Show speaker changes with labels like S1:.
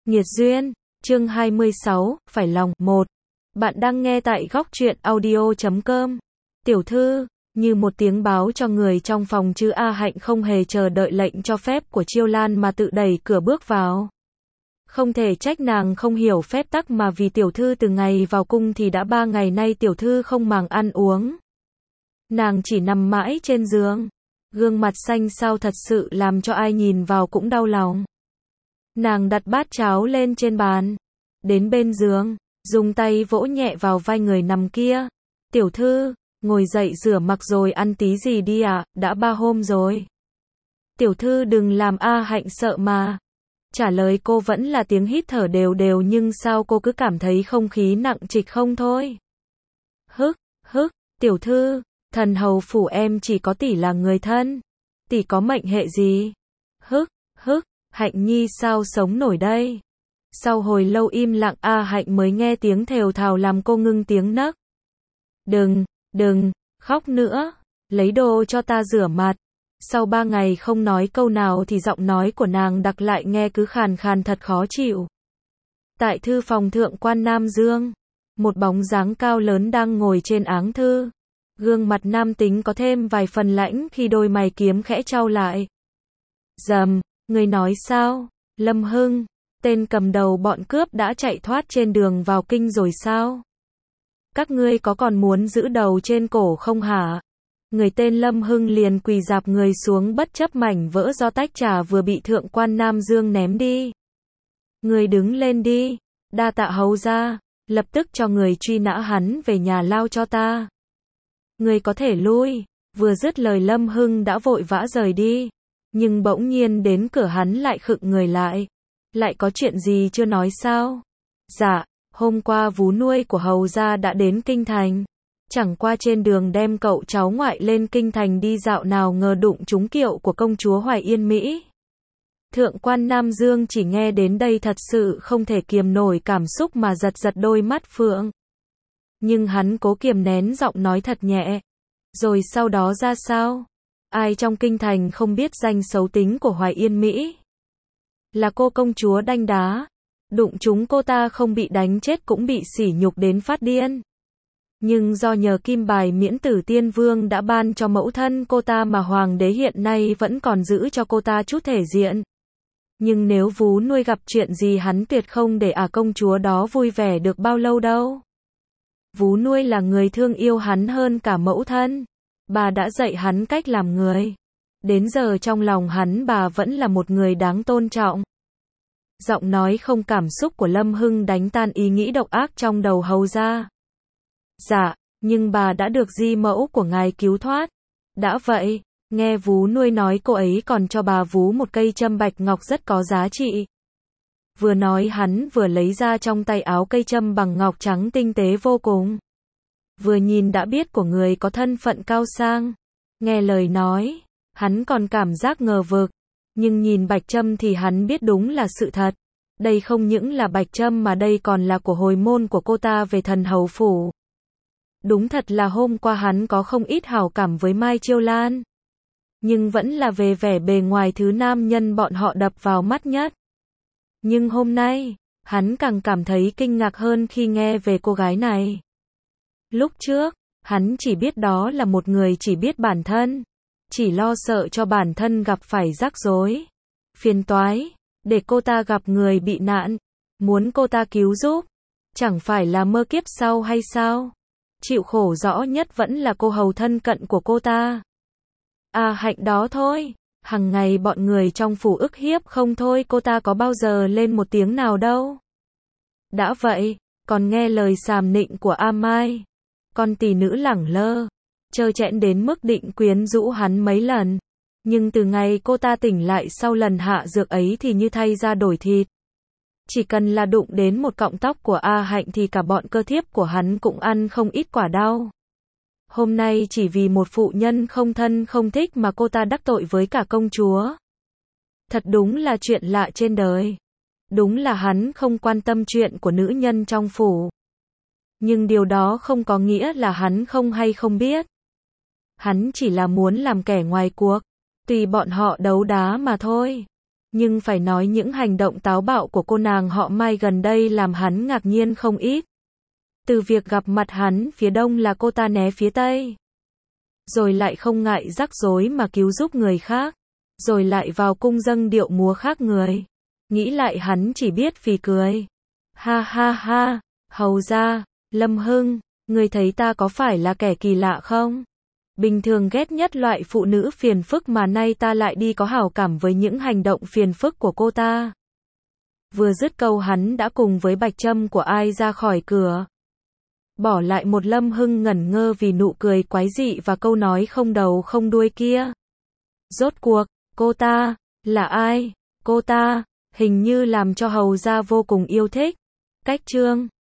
S1: Nhiệt duyên, chương 26, phải lòng, 1. Bạn đang nghe tại góc truyện audio.com. Tiểu thư, như một tiếng báo cho người trong phòng chứ A Hạnh không hề chờ đợi lệnh cho phép của Chiêu Lan mà tự đẩy cửa bước vào. Không thể trách nàng không hiểu phép tắc mà vì tiểu thư từ ngày vào cung thì đã 3 ngày nay tiểu thư không màng ăn uống. Nàng chỉ nằm mãi trên giường. Gương mặt xanh xao thật sự làm cho ai nhìn vào cũng đau lòng. Nàng đặt bát cháo lên trên bàn. Đến bên giường, dùng tay vỗ nhẹ vào vai người nằm kia. Tiểu thư, ngồi dậy rửa mặt rồi ăn tí gì đi ạ, đã 3 hôm rồi. Tiểu thư đừng làm A Hạnh sợ mà. Trả lời cô vẫn là tiếng hít thở đều đều nhưng sao cô cứ cảm thấy không khí nặng trịch không thôi. Hức, tiểu thư, thần hầu phủ em chỉ có tỷ là người thân. Tỷ có mệnh hệ gì? Hức, Hạnh nhi sao sống nổi đây? Sau hồi lâu im lặng A Hạnh mới nghe tiếng thều thào làm cô ngưng tiếng nấc. Đừng, khóc nữa, lấy đồ cho ta rửa mặt. Sau 3 ngày không nói câu nào thì giọng nói của nàng đặc lại nghe cứ khàn khàn thật khó chịu. Tại thư phòng thượng quan Nam Dương, một bóng dáng cao lớn đang ngồi trên áng thư. Gương mặt nam tính có thêm vài phần lãnh khi đôi mày kiếm khẽ chau lại. Dầm, người nói sao? Lâm Hưng, tên cầm đầu bọn cướp đã chạy thoát trên đường vào kinh rồi sao? Các ngươi có còn muốn giữ đầu trên cổ không hả? Người tên Lâm Hưng liền quỳ rạp người xuống bất chấp mảnh vỡ do tách trà vừa bị thượng quan Nam Dương ném đi. Người đứng lên đi, đa tạ hầu gia, lập tức cho người truy nã hắn về nhà lao cho ta. Người có thể lui. Vừa dứt lời Lâm Hưng đã vội vã rời đi. Nhưng bỗng nhiên đến cửa hắn lại khựng người lại. Lại có chuyện gì chưa nói sao? Dạ, hôm qua vú nuôi của hầu gia đã đến kinh thành. Chẳng qua trên đường đem cậu cháu ngoại lên kinh thành đi dạo nào ngờ đụng trúng kiệu của công chúa Hoài Yên Mỹ. Thượng quan Nam Dương chỉ nghe đến đây thật sự không thể kiềm nổi cảm xúc mà giật giật đôi mắt phượng. Nhưng hắn cố kiềm nén giọng nói thật nhẹ. Rồi sau đó ra sao? Ai trong kinh thành không biết danh xấu tính của Hoài Yên Mỹ? Là cô công chúa đanh đá. Đụng chúng cô ta không bị đánh chết cũng bị sỉ nhục đến phát điên. Nhưng do nhờ kim bài miễn tử tiên vương đã ban cho mẫu thân cô ta mà hoàng đế hiện nay vẫn còn giữ cho cô ta chút thể diện. Nhưng nếu vú nuôi gặp chuyện gì hắn tuyệt không để công chúa đó vui vẻ được bao lâu đâu. Vú nuôi là người thương yêu hắn hơn cả mẫu thân. Bà đã dạy hắn cách làm người. Đến giờ trong lòng hắn bà vẫn là một người đáng tôn trọng. Giọng nói không cảm xúc của Lâm Hưng đánh tan ý nghĩ độc ác trong đầu hầu gia. Dạ, nhưng bà đã được di mẫu của ngài cứu thoát. Đã vậy, nghe vú nuôi nói cô ấy còn cho bà vú một cây châm bạch ngọc rất có giá trị. Vừa nói hắn vừa lấy ra trong tay áo cây châm bằng ngọc trắng tinh tế vô cùng. Vừa nhìn đã biết của người có thân phận cao sang. Nghe lời nói, hắn còn cảm giác ngờ vực. Nhưng nhìn bạch châm thì hắn biết đúng là sự thật. Đây không những là bạch châm mà đây còn là của hồi môn của cô ta về thần hầu phủ. Đúng thật là hôm qua hắn có không ít hảo cảm với Mai Chiêu Lan. Nhưng vẫn là về vẻ bề ngoài thứ nam nhân bọn họ đập vào mắt nhất. Nhưng hôm nay, hắn càng cảm thấy kinh ngạc hơn khi nghe về cô gái này. Lúc trước, hắn chỉ biết đó là một người chỉ biết bản thân. Chỉ lo sợ cho bản thân gặp phải rắc rối. Phiền toái, để cô ta gặp người bị nạn. Muốn cô ta cứu giúp. Chẳng phải là mơ kiếp sau hay sao? Chịu khổ rõ nhất vẫn là cô hầu thân cận của cô ta. Hạnh đó thôi. Hằng ngày bọn người trong phủ ức hiếp không thôi cô ta có bao giờ lên một tiếng nào đâu. Đã vậy, còn nghe lời sàm nịnh của Mai. Con tỷ nữ lẳng lơ. Trơ trẽn đến mức định quyến rũ hắn mấy lần. Nhưng từ ngày cô ta tỉnh lại sau lần hạ dược ấy thì như thay da đổi thịt. Chỉ cần là đụng đến một cọng tóc của Hạnh thì cả bọn cơ thiếp của hắn cũng ăn không ít quả đau. Hôm nay chỉ vì một phụ nhân không thân không thích mà cô ta đắc tội với cả công chúa. Thật đúng là chuyện lạ trên đời. Đúng là hắn không quan tâm chuyện của nữ nhân trong phủ. Nhưng điều đó không có nghĩa là hắn không hay không biết. Hắn chỉ là muốn làm kẻ ngoài cuộc. Tùy bọn họ đấu đá mà thôi. Nhưng phải nói những hành động táo bạo của cô nàng họ Mai gần đây làm hắn ngạc nhiên không ít. Từ việc gặp mặt hắn phía đông là cô ta né phía tây. Rồi lại không ngại rắc rối mà cứu giúp người khác. Rồi lại vào cung dâng điệu múa khác người. Nghĩ lại hắn chỉ biết phì cười. Ha ha ha, hầu ra, Lâm Hưng, người thấy ta có phải là kẻ kỳ lạ không? Bình thường ghét nhất loại phụ nữ phiền phức mà nay ta lại đi có hảo cảm với những hành động phiền phức của cô ta. Vừa dứt câu hắn đã cùng với Bạch Trâm của ai ra khỏi cửa. Bỏ lại một Lâm Hưng ngẩn ngơ vì nụ cười quái dị và câu nói không đầu không đuôi kia. Rốt cuộc, cô ta, là ai? Cô ta, hình như làm cho hầu ra vô cùng yêu thích. Cách chương